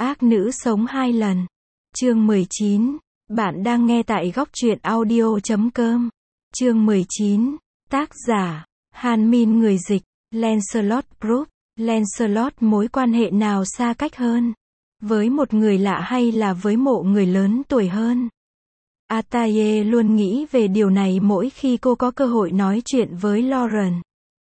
Ác nữ sống 2 lần. Chương 19. Bạn đang nghe tại góc truyện audio.com. Chương 19. Tác giả Han Min, người dịch Lancelot Group. Lancelot, mối quan hệ nào xa cách hơn? Với một người lạ hay là với một người lớn tuổi hơn? Ataye luôn nghĩ về điều này mỗi khi cô có cơ hội nói chuyện với Lauren.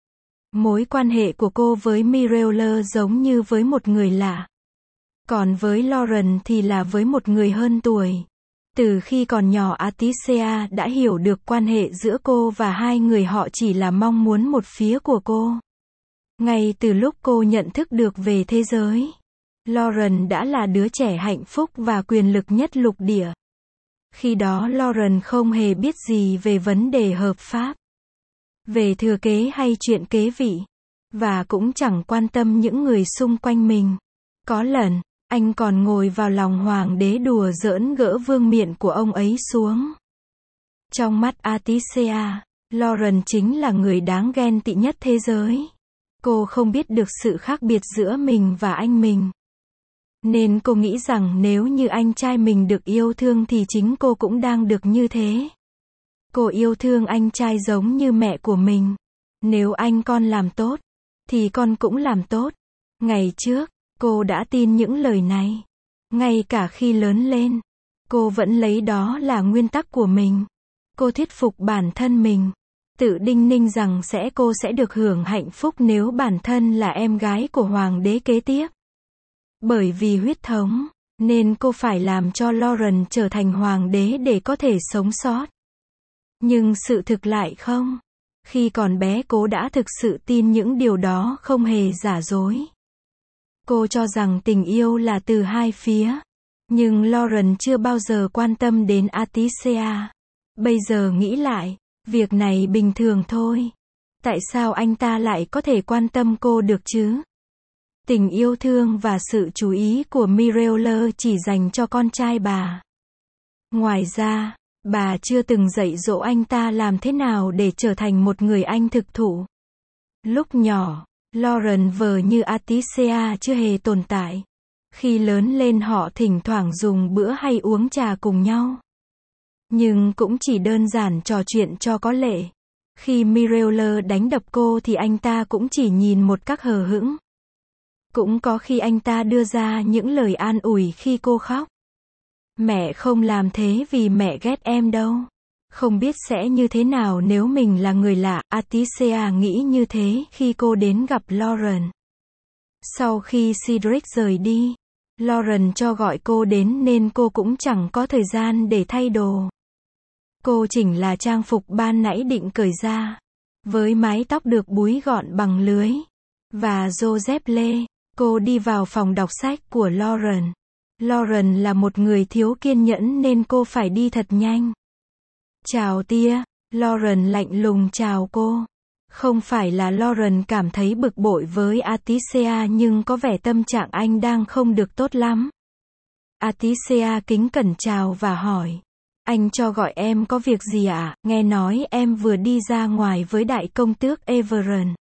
Mối quan hệ của cô với Mireille giống như với một người lạ. Còn với Lauren thì là với một người hơn tuổi. Từ khi còn nhỏ, Aticia đã hiểu được quan hệ giữa cô và hai người họ chỉ là mong muốn một phía của cô. Ngay từ lúc cô nhận thức được về thế giới, Lauren đã là đứa trẻ hạnh phúc và quyền lực nhất lục địa. Khi đó Lauren không hề biết gì về vấn đề hợp pháp, về thừa kế hay chuyện kế vị, và cũng chẳng quan tâm những người xung quanh mình. Có lần, anh còn ngồi vào lòng hoàng đế đùa giỡn gỡ vương miện của ông ấy xuống. Trong mắt Aticia, Lauren chính là người đáng ghen tị nhất thế giới. Cô không biết được sự khác biệt giữa mình và anh mình. Nên cô nghĩ rằng nếu như anh trai mình được yêu thương thì chính cô cũng đang được như thế. Cô yêu thương anh trai giống như mẹ của mình. Nếu anh con làm tốt, thì con cũng làm tốt. Ngày trước, cô đã tin những lời này. Ngay cả khi lớn lên, cô vẫn lấy đó là nguyên tắc của mình. Cô thuyết phục bản thân mình, tự đinh ninh rằng cô sẽ được hưởng hạnh phúc nếu bản thân là em gái của hoàng đế kế tiếp. Bởi vì huyết thống, nên cô phải làm cho Lauren trở thành hoàng đế để có thể sống sót. Nhưng sự thực lại không. Khi còn bé cô đã thực sự tin những điều đó không hề giả dối. Cô cho rằng tình yêu là từ hai phía. Nhưng Lauren chưa bao giờ quan tâm đến Aticia. Bây giờ nghĩ lại, việc này bình thường thôi. Tại sao anh ta lại có thể quan tâm cô được chứ? Tình yêu thương và sự chú ý của Mireille chỉ dành cho con trai bà. Ngoài ra, bà chưa từng dạy dỗ anh ta làm thế nào để trở thành một người anh thực thụ. Lúc nhỏ, Lauren vờ như Aticia chưa hề tồn tại. Khi lớn lên họ thỉnh thoảng dùng bữa hay uống trà cùng nhau. Nhưng cũng chỉ đơn giản trò chuyện cho có lệ. Khi Mireille đánh đập cô thì anh ta cũng chỉ nhìn một cách hờ hững. Cũng có khi anh ta đưa ra những lời an ủi khi cô khóc. Mẹ không làm thế vì mẹ ghét em đâu. Không biết sẽ như thế nào nếu mình là người lạ, Aticia nghĩ như thế khi cô đến gặp Lauren. Sau khi Cedric rời đi, Lauren cho gọi cô đến nên cô cũng chẳng có thời gian để thay đồ. Cô chỉnh là trang phục ban nãy định cởi ra, với mái tóc được búi gọn bằng lưới, và Joseph Lê. Cô đi vào phòng đọc sách của Lauren. Lauren là một người thiếu kiên nhẫn nên cô phải đi thật nhanh. Chào tia, Lauren lạnh lùng chào cô. Không phải là Lauren cảm thấy bực bội với Aticia nhưng có vẻ tâm trạng anh đang không được tốt lắm. Aticia kính cẩn chào và hỏi. Anh cho gọi em có việc gì ạ? Nghe nói em vừa đi ra ngoài với đại công tước Everon.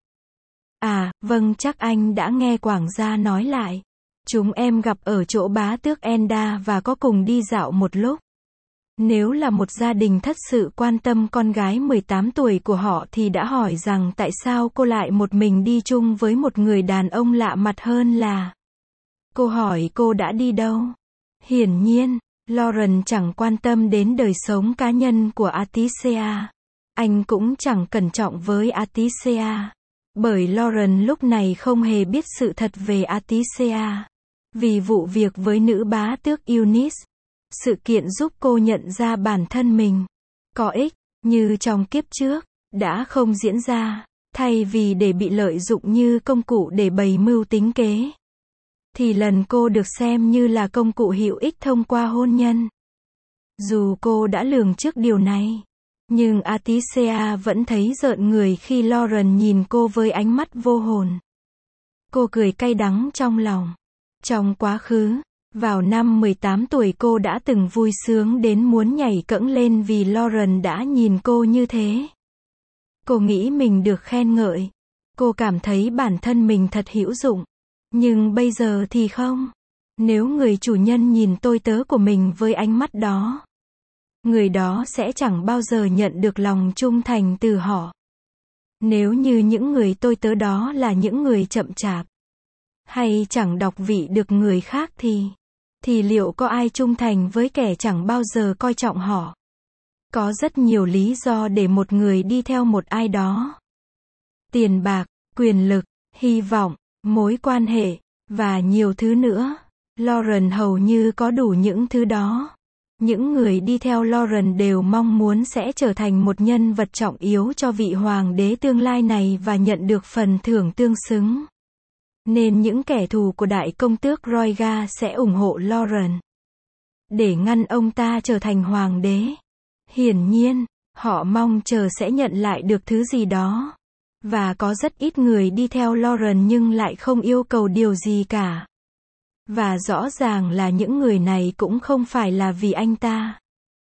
À, vâng, chắc anh đã nghe quản gia nói lại. Chúng em gặp ở chỗ bá tước Enda và có cùng đi dạo một lúc. Nếu là một gia đình thật sự quan tâm con gái 18 tuổi của họ thì đã hỏi rằng tại sao cô lại một mình đi chung với một người đàn ông lạ mặt hơn là. Cô hỏi cô đã đi đâu. Hiển nhiên, Lauren chẳng quan tâm đến đời sống cá nhân của Aticia. Anh cũng chẳng cẩn trọng với Aticia. Bởi Lauren lúc này không hề biết sự thật về Aticia. Vì vụ việc với nữ bá tước Eunice, sự kiện giúp cô nhận ra bản thân mình có ích, như trong kiếp trước, đã không diễn ra. Thay vì để bị lợi dụng như công cụ để bày mưu tính kế, thì lần cô được xem như là công cụ hữu ích thông qua hôn nhân. Dù cô đã lường trước điều này, nhưng Aticia vẫn thấy rợn người khi Lauren nhìn cô với ánh mắt vô hồn. Cô cười cay đắng trong lòng. Trong quá khứ, vào năm 18 tuổi cô đã từng vui sướng đến muốn nhảy cẫng lên vì Lauren đã nhìn cô như thế. Cô nghĩ mình được khen ngợi. Cô cảm thấy bản thân mình thật hữu dụng. Nhưng bây giờ thì không. Nếu người chủ nhân nhìn tôi tớ của mình với ánh mắt đó, người đó sẽ chẳng bao giờ nhận được lòng trung thành từ họ. Nếu như những người tôi tớ đó là những người chậm chạp, hay chẳng đọc vị được người khác thì liệu có ai trung thành với kẻ chẳng bao giờ coi trọng họ? Có rất nhiều lý do để một người đi theo một ai đó. Tiền bạc, quyền lực, hy vọng, mối quan hệ, và nhiều thứ nữa. Lauren hầu như có đủ những thứ đó. Những người đi theo Lauren đều mong muốn sẽ trở thành một nhân vật trọng yếu cho vị hoàng đế tương lai này và nhận được phần thưởng tương xứng. Nên những kẻ thù của đại công tước Rhaegar sẽ ủng hộ Lauren để ngăn ông ta trở thành hoàng đế. Hiển nhiên, họ mong chờ sẽ nhận lại được thứ gì đó. Và có rất ít người đi theo Lauren nhưng lại không yêu cầu điều gì cả. Và rõ ràng là những người này cũng không phải là vì anh ta.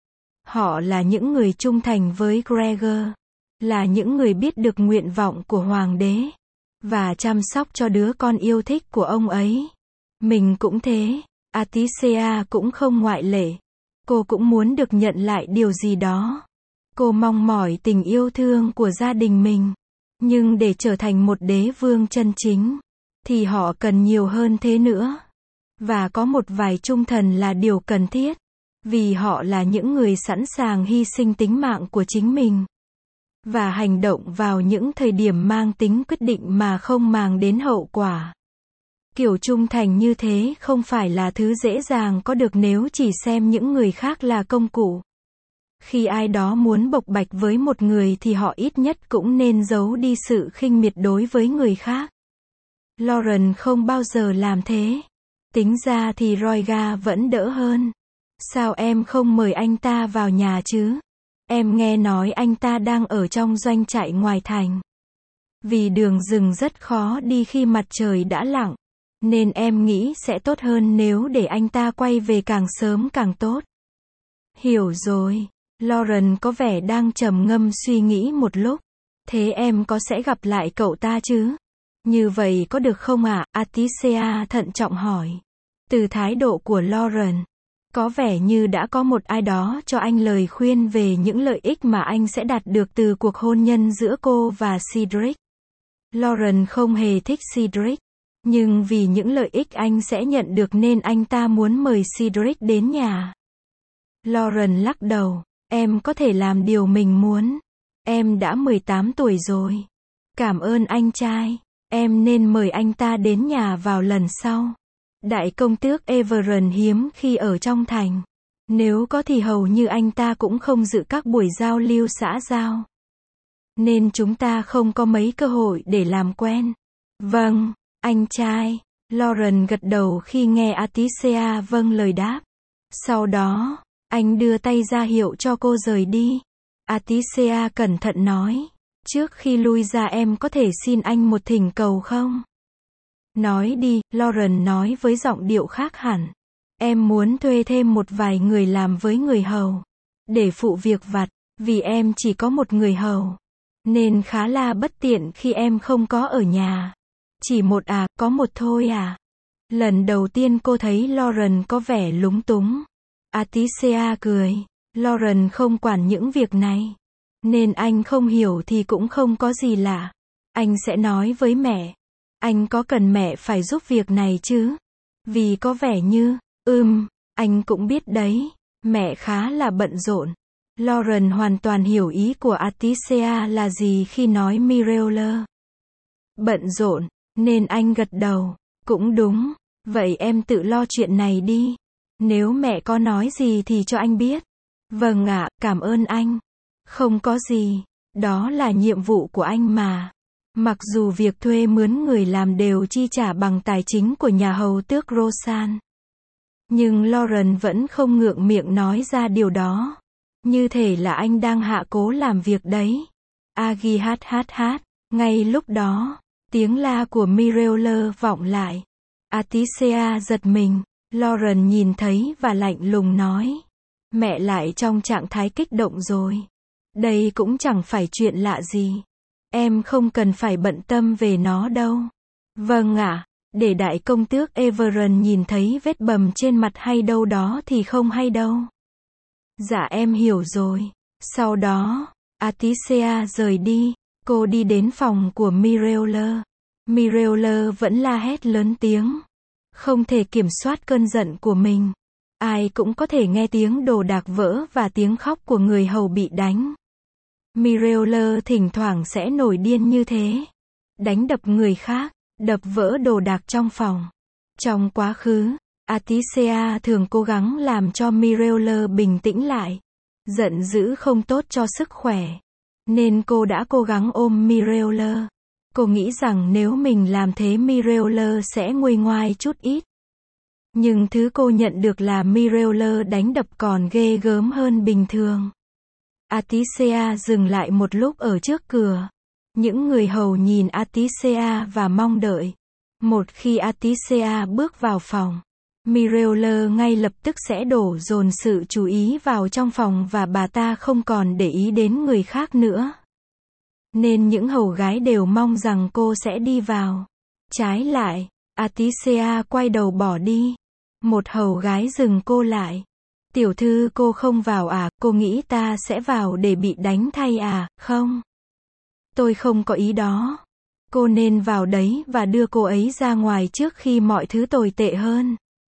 Họ là những người trung thành với Gregor, là những người biết được nguyện vọng của hoàng đế, và chăm sóc cho đứa con yêu thích của ông ấy. Mình cũng thế, Atisea cũng không ngoại lệ. Cô cũng muốn được nhận lại điều gì đó. Cô mong mỏi tình yêu thương của gia đình mình. Nhưng để trở thành một đế vương chân chính, thì họ cần nhiều hơn thế nữa. Và có một vài trung thần là điều cần thiết. Vì họ là những người sẵn sàng hy sinh tính mạng của chính mình. Và hành động vào những thời điểm mang tính quyết định mà không mang đến hậu quả. Kiểu trung thành như thế không phải là thứ dễ dàng có được nếu chỉ xem những người khác là công cụ. Khi ai đó muốn bộc bạch với một người thì họ ít nhất cũng nên giấu đi sự khinh miệt đối với người khác. Lauren không bao giờ làm thế. Tính ra thì Rhaegar vẫn đỡ hơn. Sao em không mời anh ta vào nhà chứ? Em nghe nói anh ta đang ở trong doanh trại ngoài thành. Vì đường rừng rất khó đi khi mặt trời đã lặn. Nên em nghĩ sẽ tốt hơn nếu để anh ta quay về càng sớm càng tốt. Hiểu rồi. Lauren có vẻ đang trầm ngâm suy nghĩ một lúc. Thế em có sẽ gặp lại cậu ta chứ? Như vậy có được không ạ? Atisea thận trọng hỏi. Từ thái độ của Lauren, có vẻ như đã có một ai đó cho anh lời khuyên về những lợi ích mà anh sẽ đạt được từ cuộc hôn nhân giữa cô và Cedric. Lauren không hề thích Cedric. Nhưng vì những lợi ích anh sẽ nhận được nên anh ta muốn mời Cedric đến nhà. Lauren lắc đầu. Em có thể làm điều mình muốn. Em đã 18 tuổi rồi. Cảm ơn anh trai. Em nên mời anh ta đến nhà vào lần sau. Đại công tước Everon hiếm khi ở trong thành. Nếu có thì hầu như anh ta cũng không dự các buổi giao lưu xã giao. Nên chúng ta không có mấy cơ hội để làm quen. Vâng, anh trai. Lauren gật đầu khi nghe Atisea vâng lời đáp. Sau đó, anh đưa tay ra hiệu cho cô rời đi. Atisea cẩn thận nói. Trước khi lui ra em có thể xin anh một thỉnh cầu không? Nói đi, Lauren nói với giọng điệu khác hẳn. Em muốn thuê thêm một vài người làm với người hầu. Để phụ việc vặt, vì em chỉ có một người hầu. Nên khá là bất tiện khi em không có ở nhà. Chỉ một à, có một thôi à? Lần đầu tiên cô thấy Lauren có vẻ lúng túng. Atisea cười. Lauren không quản những việc này. Nên anh không hiểu thì cũng không có gì lạ. Anh sẽ nói với mẹ. Anh có cần mẹ phải giúp việc này chứ? Vì có vẻ như, anh cũng biết đấy. Mẹ khá là bận rộn. Lauren hoàn toàn hiểu ý của Atisea là gì khi nói Mireola. Bận rộn, nên anh gật đầu. Cũng đúng. Vậy em tự lo chuyện này đi. Nếu mẹ có nói gì thì cho anh biết. Vâng ạ, cảm ơn anh. Không có gì. Đó là nhiệm vụ của anh mà. Mặc dù việc thuê mướn người làm đều chi trả bằng tài chính của nhà hầu tước Rosan. Nhưng Lauren vẫn không ngượng miệng nói ra điều đó. Như thể là anh đang hạ cố làm việc đấy. Agi hát. Ngay lúc đó, tiếng la của Mireola vọng lại. Atisea giật mình. Lauren nhìn thấy và lạnh lùng nói. Mẹ lại trong trạng thái kích động rồi. Đây cũng chẳng phải chuyện lạ gì. Em không cần phải bận tâm về nó đâu. Vâng ạ. để đại công tước Everon nhìn thấy vết bầm trên mặt hay đâu đó thì không hay đâu. Dạ em hiểu rồi. Sau đó, Atisea rời đi, cô đi đến phòng của Mireille. Mireille vẫn la hét lớn tiếng. Không thể kiểm soát cơn giận của mình. Ai cũng có thể nghe tiếng đồ đạc vỡ và tiếng khóc của người hầu bị đánh. Mireille thỉnh thoảng sẽ nổi điên như thế. Đánh đập người khác, đập vỡ đồ đạc trong phòng. Trong quá khứ, Atisea thường cố gắng làm cho Mireille bình tĩnh lại. Giận dữ không tốt cho sức khỏe. Nên cô đã cố gắng ôm Mireille. Cô nghĩ rằng nếu mình làm thế Mireille sẽ nguôi ngoai chút ít. Nhưng thứ cô nhận được là Mireille đánh đập còn ghê gớm hơn bình thường. Atisea dừng lại một lúc ở trước cửa. Những người hầu nhìn Atisea và mong đợi. Một khi Atisea bước vào phòng, Mireille ngay lập tức sẽ đổ dồn sự chú ý vào trong phòng và bà ta không còn để ý đến người khác nữa. Nên những hầu gái đều mong rằng cô sẽ đi vào. Trái lại, Atisea quay đầu bỏ đi. Một hầu gái dừng cô lại. Tiểu thư cô không vào à, cô nghĩ ta sẽ vào để bị đánh thay à, không? Tôi không có ý đó. Cô nên vào đấy và đưa cô ấy ra ngoài trước khi mọi thứ tồi tệ hơn.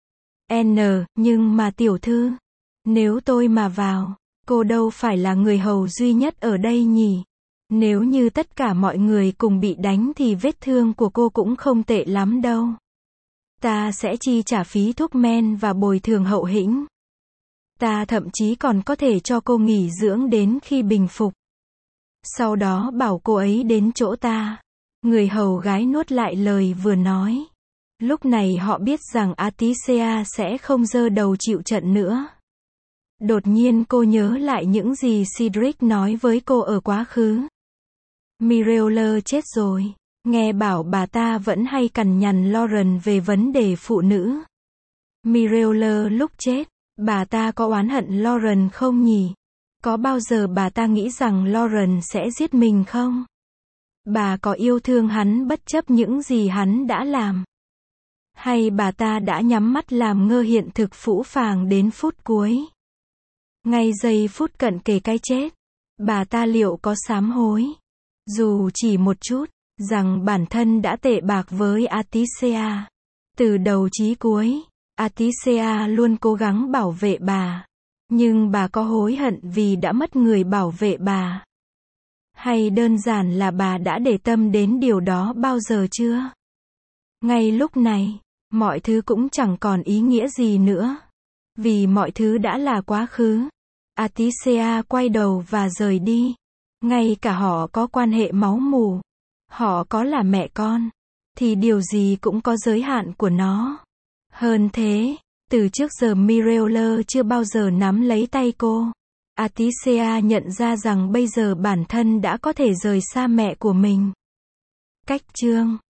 Nhưng mà tiểu thư, nếu tôi mà vào, cô đâu phải là người hầu duy nhất ở đây nhỉ? Nếu như tất cả mọi người cùng bị đánh thì vết thương của cô cũng không tệ lắm đâu. Ta sẽ chi trả phí thuốc men và bồi thường hậu hĩnh. Ta thậm chí còn có thể cho cô nghỉ dưỡng đến khi bình phục. Sau đó bảo cô ấy đến chỗ ta. Người hầu gái nuốt lại lời vừa nói. Lúc này họ biết rằng Atisea sẽ không giơ đầu chịu trận nữa. Đột nhiên cô nhớ lại những gì Cedric nói với cô ở quá khứ. Mireille chết rồi. Nghe bảo bà ta vẫn hay cằn nhằn Lauren về vấn đề phụ nữ. Mireille lúc chết, bà ta có oán hận Lauren không nhỉ? Có bao giờ bà ta nghĩ rằng Lauren sẽ giết mình không? Bà có yêu thương hắn bất chấp những gì hắn đã làm? Hay bà ta đã nhắm mắt làm ngơ hiện thực phũ phàng đến phút cuối? Ngay giây phút cận kề cái chết, bà ta liệu có sám hối, dù chỉ một chút, rằng bản thân đã tệ bạc với Atisea? Từ đầu chí cuối, Atisea luôn cố gắng bảo vệ bà. Nhưng bà có hối hận vì đã mất người bảo vệ bà? Hay đơn giản là bà đã để tâm đến điều đó bao giờ chưa? Ngay lúc này, mọi thứ cũng chẳng còn ý nghĩa gì nữa. Vì mọi thứ đã là quá khứ. Atisea quay đầu và rời đi. Ngay cả họ có quan hệ máu mủ, họ có là mẹ con, thì điều gì cũng có giới hạn của nó. Hơn thế, từ trước giờ Mireille chưa bao giờ nắm lấy tay cô. Atisea nhận ra rằng bây giờ bản thân đã có thể rời xa mẹ của mình. Cách chương